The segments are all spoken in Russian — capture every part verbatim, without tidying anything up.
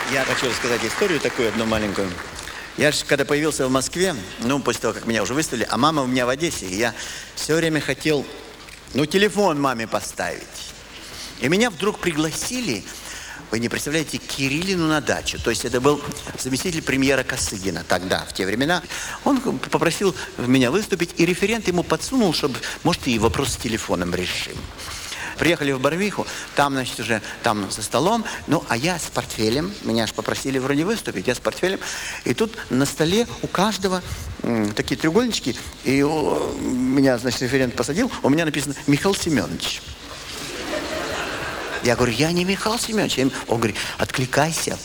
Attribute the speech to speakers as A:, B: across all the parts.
A: Я хочу рассказать историю такую одну маленькую. Я же, когда появился в Москве, ну, после того, как меня уже выставили, а мама у меня в Одессе, и я все время хотел, ну, телефон маме поставить. И меня вдруг пригласили, вы не представляете, к Кириллину на дачу. То есть это был заместитель премьера Косыгина тогда, в те времена. Он попросил меня выступить, и референт ему подсунул, чтобы, может, и вопрос с телефоном решим. Приехали в Барвиху, там, значит, уже там за столом, ну, а я с портфелем, меня же попросили вроде выступить, я с портфелем, и тут на столе у каждого м, такие треугольнички, и о, меня, значит, референт посадил, у меня написано «Михаил Семенович». Я говорю, я не Михаил Семенович. Он говорит, откликайся.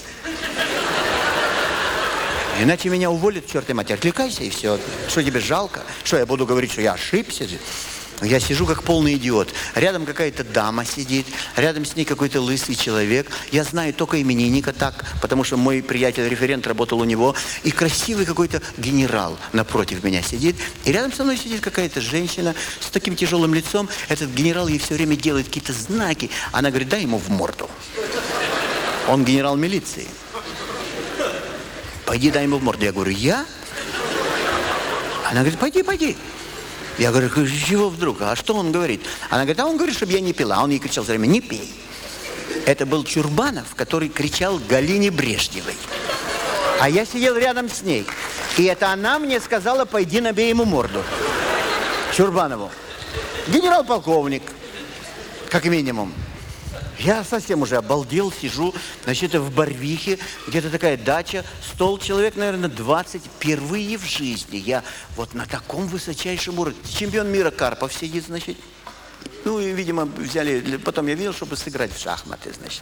A: Иначе меня уволят, черт и мать, откликайся, и все. Что тебе жалко? Что, я буду говорить, что я ошибся? Я сижу как полный идиот. Рядом какая-то дама сидит, рядом с ней какой-то лысый человек. Я знаю только именинника так, потому что мой приятель-референт работал у него. И красивый какой-то генерал напротив меня сидит. И рядом со мной сидит какая-то женщина с таким тяжелым лицом. Этот генерал ей все время делает какие-то знаки. Она говорит, дай ему в морду. Он генерал милиции. Пойди, дай ему в морду. Я говорю, я? Она говорит, пойди, пойди. Я говорю, чего вдруг? А что он говорит? Она говорит, а он говорит, чтобы я не пила. А он ей кричал все время, не пей. Это был Чурбанов, который кричал Галине Брежневой. А я сидел рядом с ней. И это она мне сказала, пойди набей ему морду. Чурбанову. Генерал-полковник, как минимум. Я совсем уже обалдел, сижу, значит, в Барвихе, где-то такая дача, стол, человек, наверное, двадцать, впервые в жизни. Я вот на таком высочайшем уровне. Чемпион мира Карпов сидит, значит. Ну, и, видимо, взяли, потом я видел, чтобы сыграть в шахматы, значит.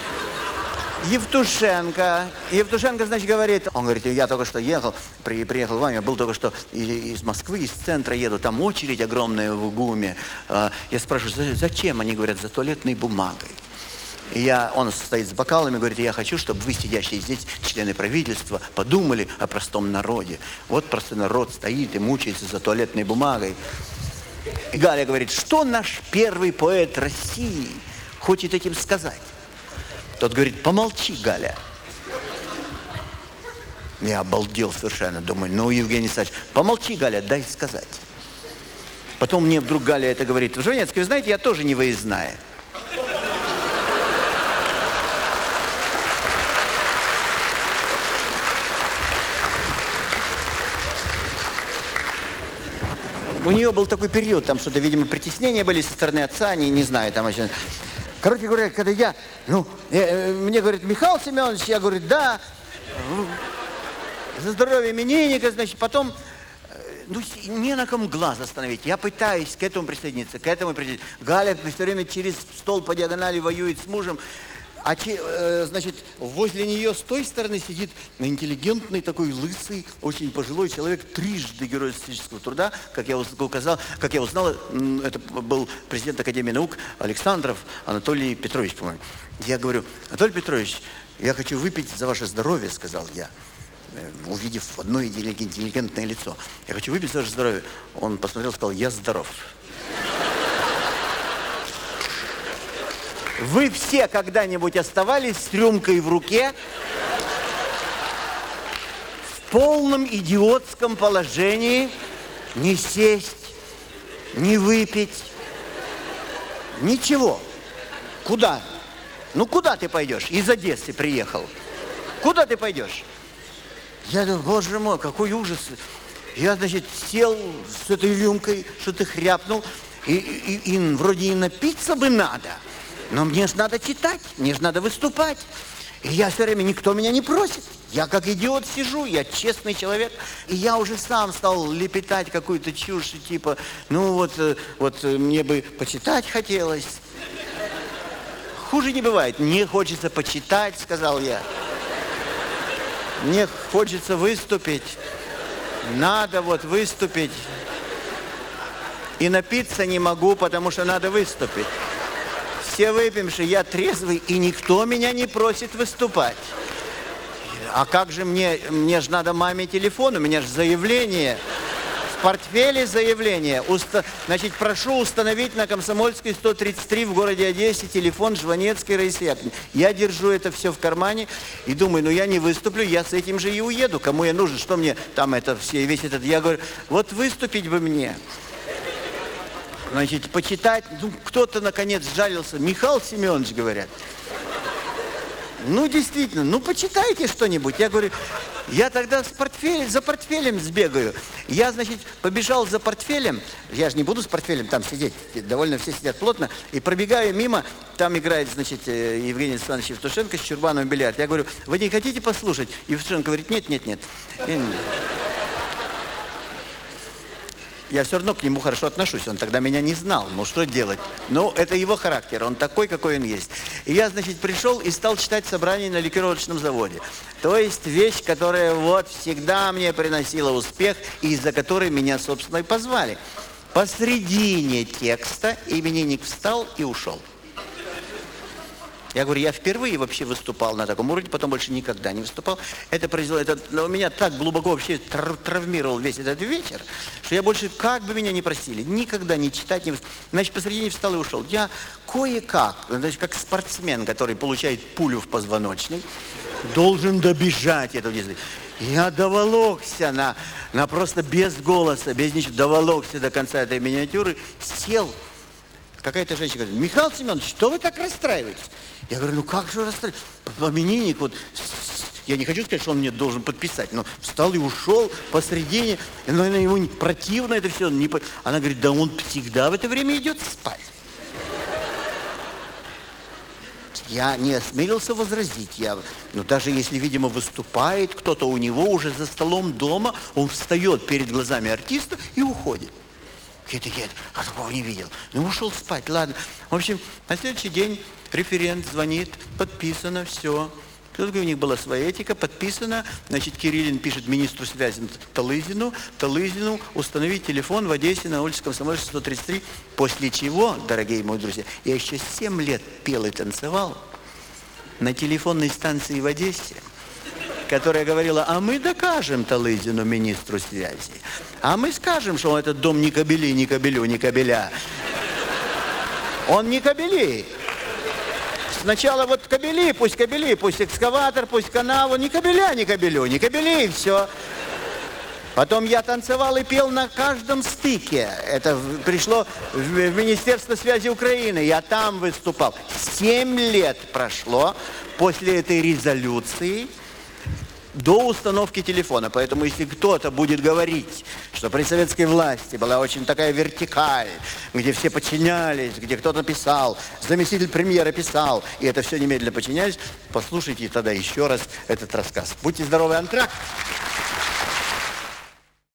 A: Евтушенко. Евтушенко, значит, говорит, он говорит, я только что ехал, при, приехал в вами, я был только что из Москвы, из центра еду, там очередь огромная в ГУМе. Я спрашиваю, зачем? Они говорят, за туалетной бумагой. И я, он стоит с бокалами, говорит, я хочу, чтобы вы, сидящие здесь, члены правительства, подумали о простом народе. Вот простой народ стоит и мучается за туалетной бумагой. И Галя говорит, что наш первый поэт России хочет этим сказать? Тот говорит, помолчи, Галя. Я обалдел совершенно, думаю, ну, Евгений Александрович, помолчи, Галя, дай сказать. Потом мне вдруг Галя это говорит, Жванецкий, вы знаете, я тоже не выездная. У нее был такой период, там что-то, видимо, притеснения были со стороны отца, не, не знаю, там вообще... Короче говоря, когда я, ну, я, мне говорит, Михаил Семенович, я говорю, да, за здоровье именинника, значит, потом, ну, не на ком глаз остановить. Я пытаюсь к этому присоединиться, к этому присоединиться. Галя все время через стол по диагонали воюет с мужем, а, э, значит, возле нее с той стороны сидит интеллигентный такой лысый, очень пожилой человек, трижды герой социалистического труда, как я указал, как я узнал, это был президент Академии наук Александров Анатолий Петрович, по-моему. Я говорю, Анатолий Петрович, я хочу выпить за ваше здоровье, сказал я, увидев одно интеллигентное лицо. Я хочу выпить за ваше здоровье. Он посмотрел, сказал, я здоров. Вы все когда-нибудь оставались с рюмкой в руке в полном идиотском положении, не сесть, не выпить, ничего. Куда? Ну, куда ты пойдешь? Из Одессы приехал. Куда ты пойдешь? Я думаю, боже мой, какой ужас. Я, значит, сел с этой рюмкой, что-то хряпнул, и, и, и вроде и напиться бы надо. Но мне же надо читать, мне же надо выступать. И я все время, никто меня не просит. Я как идиот сижу, я честный человек. И я уже сам стал лепетать какую-то чушь, типа, ну вот, вот мне бы почитать хотелось. Хуже не бывает. Мне хочется почитать, сказал я. Мне хочется выступить. Надо вот выступить. И напиться не могу, потому что надо выступить. Все выпьемши, я трезвый, и никто меня не просит выступать. А как же мне, мне же надо маме телефон, у меня же заявление. В портфеле заявление. Уста... Значит, прошу установить на Комсомольской сто тридцать три в городе Одессе телефон Жванецкой Раисы Яковлевны. Я держу это все в кармане и думаю, ну я не выступлю, я с этим же и уеду. Кому я нужен, что мне там это все, весь этот... Я говорю, вот выступить бы мне. Значит, почитать, ну, кто-то, наконец, сжалился. Михаил Семенович, говорят. Ну, действительно, ну, почитайте что-нибудь. Я говорю, я тогда с портфелем, за портфелем сбегаю. Я, значит, побежал за портфелем. Я же не буду с портфелем там сидеть. Довольно все сидят плотно. И пробегаю мимо. Там играет, значит, Евгений Александрович Евтушенко с Чурбановым бильярд. Я говорю, вы не хотите послушать? Евтушенко говорит, нет, нет, нет. Я все равно к нему хорошо отношусь, он тогда меня не знал, ну что делать? Ну, это его характер, он такой, какой он есть. И я, значит, пришел и стал читать собрание на ликеровочном заводе. То есть вещь, которая вот всегда мне приносила успех, и из-за которой меня, собственно, и позвали. Посредине текста именинник встал и ушел. Я говорю, я впервые вообще выступал на таком уровне, потом больше никогда не выступал. Это произвело, это у меня так глубоко вообще тр травмировал весь этот вечер, что я больше, как бы меня ни просили, никогда не читать, не выступать. Значит, посредине встал и ушел. Я кое-как, значит, как спортсмен, который получает пулю в позвоночник, должен добежать этого. Я доволокся на, на просто без голоса, без ничего, доволокся до конца этой миниатюры, сел. Какая-то женщина говорит, Михаил Семенович, что вы так расстраиваетесь? Я говорю, ну как же расстраиваться? Именинник, вот, я не хочу сказать, что он мне должен подписать, но встал и ушел посредине, и, наверное, ему противно это все. Не... Она говорит, да он всегда в это время идет спать. Я не осмелился возразить. Я, ну, даже если, видимо, выступает кто-то у него уже за столом дома, он встает перед глазами артиста и уходит. Это я а такого не видел. Ну, ушел спать, ладно. В общем, на следующий день референт звонит, подписано, все. Тут у них была своя этика, подписано. Значит, Кириллин пишет министру связи Талызину, Талызину установить телефон в Одессе на улице Комсомольской сто тридцать три. После чего, дорогие мои друзья, я еще семь лет пел и танцевал на телефонной станции в Одессе, которая говорила, а мы докажем Талызину, министру связи. А мы скажем, что этот дом не кабели, не кабелю, не кабеля. Он не кабели. Сначала вот кабели, пусть кабели, пусть экскаватор, пусть канаву, не кабеля, не кабелю, не кабели, и все. Потом я танцевал и пел на каждом стыке. Это пришло в Министерство связи Украины. Я там выступал. Семь лет прошло после этой резолюции до установки телефона. Поэтому если кто-то будет говорить, что при советской власти была очень такая вертикаль, где все подчинялись, где кто-то писал, заместитель премьера писал, и это все немедленно подчинялись, послушайте тогда еще раз этот рассказ. Будьте здоровы, антракт!